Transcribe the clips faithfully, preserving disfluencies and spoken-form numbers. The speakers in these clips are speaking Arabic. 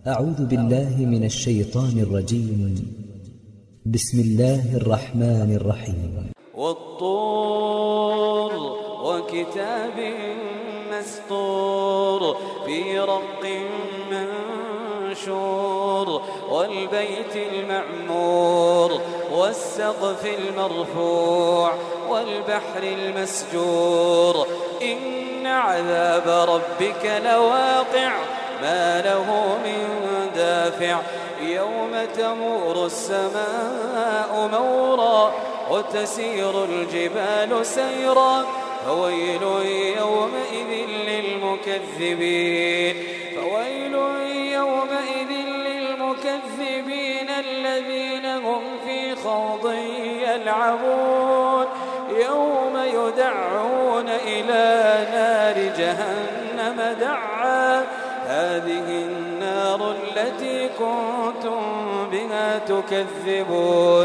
أعوذ بالله من الشيطان الرجيم. بسم الله الرحمن الرحيم. والطور وكتاب مسطور في رق منشور والبيت المعمور والسقف المرفوع والبحر المسجور إن عذاب ربك لواقع ما له من دافع يوم تمور السماء مورا وتسير الجبال سيرا فويل يومئذ للمكذبين فويل يومئذ للمكذبين الذين هم في خوض يلعبون يوم يدعون إلى نار جهنم دعا هذه النار التي كنتم بها تكذبون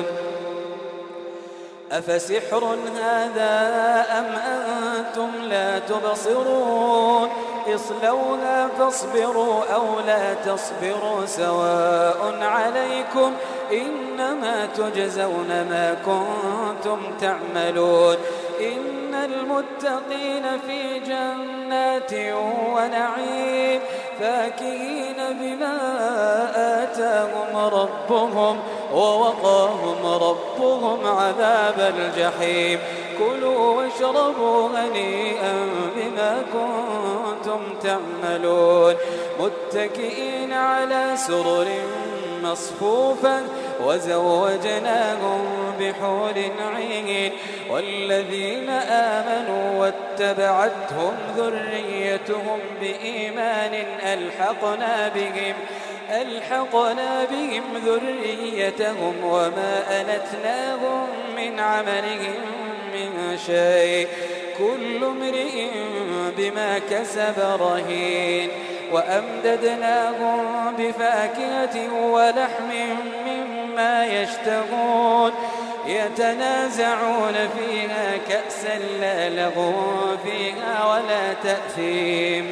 أفسحر هذا أم أنتم لا تبصرون اصلوها فاصبروا أو لا تصبروا سواء عليكم إنما تجزون ما كنتم تعملون إن المتقين في جنات ونعيم فاكهين بما آتاهم ربهم ووقاهم ربهم عذاب الجحيم كلوا واشربوا هنيئا بما كنتم تعملون متكئين على سرر مصفوفة وزوجناهم بحور عين والذين آمنوا واتبعتهم ذريتهم بإيمان ألحقنا بهم ألحقنا بهم ذريتهم وما ألتناهم من عملهم من شيء كل امرئ بما كسب رهين وأمددناهم بفاكهة ولحم مما يشتهون يتنازعون فيها كأسا لا لغو فيها ولا تأثيم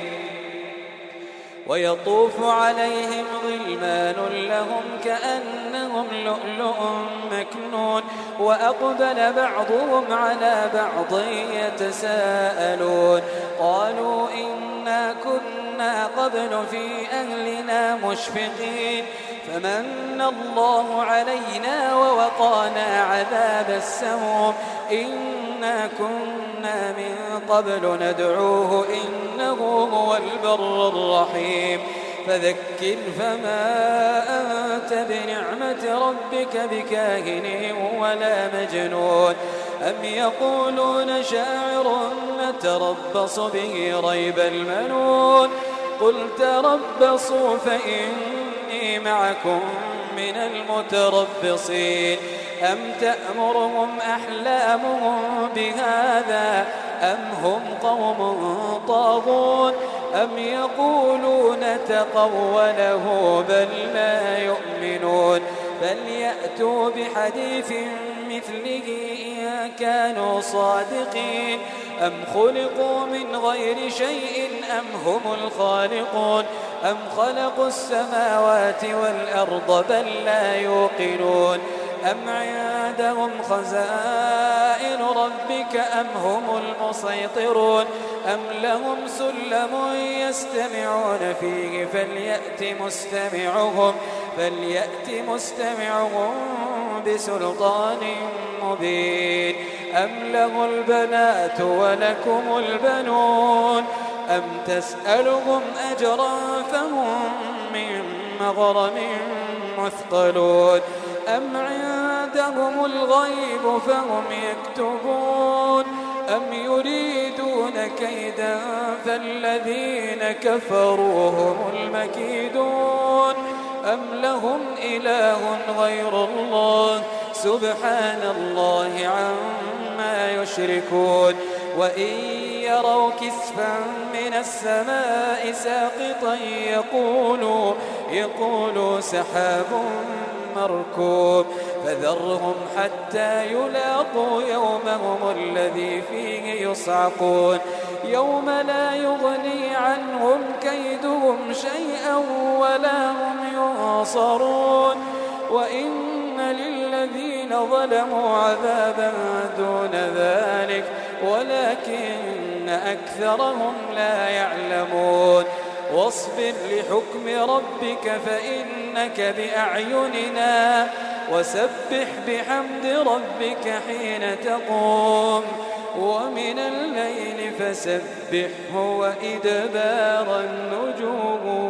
ويطوف عليهم غلمان لهم كأنهم لؤلؤ مكنون وأقبل بعضهم على بعض يتساءلون قالوا إنا كنا قبل في أهلنا مشفقين فمن الله علينا ووقانا عذاب السموم إنا كنا من قبل ندعوه إنه هو البر الرحيم فذكر فما أنت بنعمة ربك بكاهن ولا مجنون أم يقولون شاعر نتربص به ريب المنون قل تربصوا فإني معكم من المتربصين أم تأمرهم أحلامهم بهذا أم هم قوم طاغون أم يقولون تقوله بل لا يؤمنون فليأتوا بحديث مثله إن كانوا صادقين أم خلقوا من غير شيء أم هم الخالقون أم خلقوا السماوات والأرض بل لا يوقنون أم عندهم خزائن ربك أم هم المسيطرون أم لهم سلم يستمعون فيه فليأت مستمعهم فليأت مستمعهم بسلطان مبين أم له البنات ولكم البنون أم تسألهم أجرا فهم من مغرم مثقلون أم عندهم الغيب فهم يكتبون أم يريدون كيدا فالذين كفروا هم المكيدون أم لهم إله غير الله سبحان الله عما يشركون وإن يروا كسفا من السماء ساقطا يقولوا يقولوا سحاب مركوب فذرهم حتى يلاقوا يومهم الذي فيه يصعقون يوم لا يغني عنهم كيدهم شيئا ولا هم ينصرون وإن للذين ظلموا عذابا دون ذلك ولكن أكثرهم لا يعلمون واصبر لحكم ربك فإنك بأعيننا وسبح بحمد ربك حين تقوم ومن الليل فسبحه وإدبار النجوم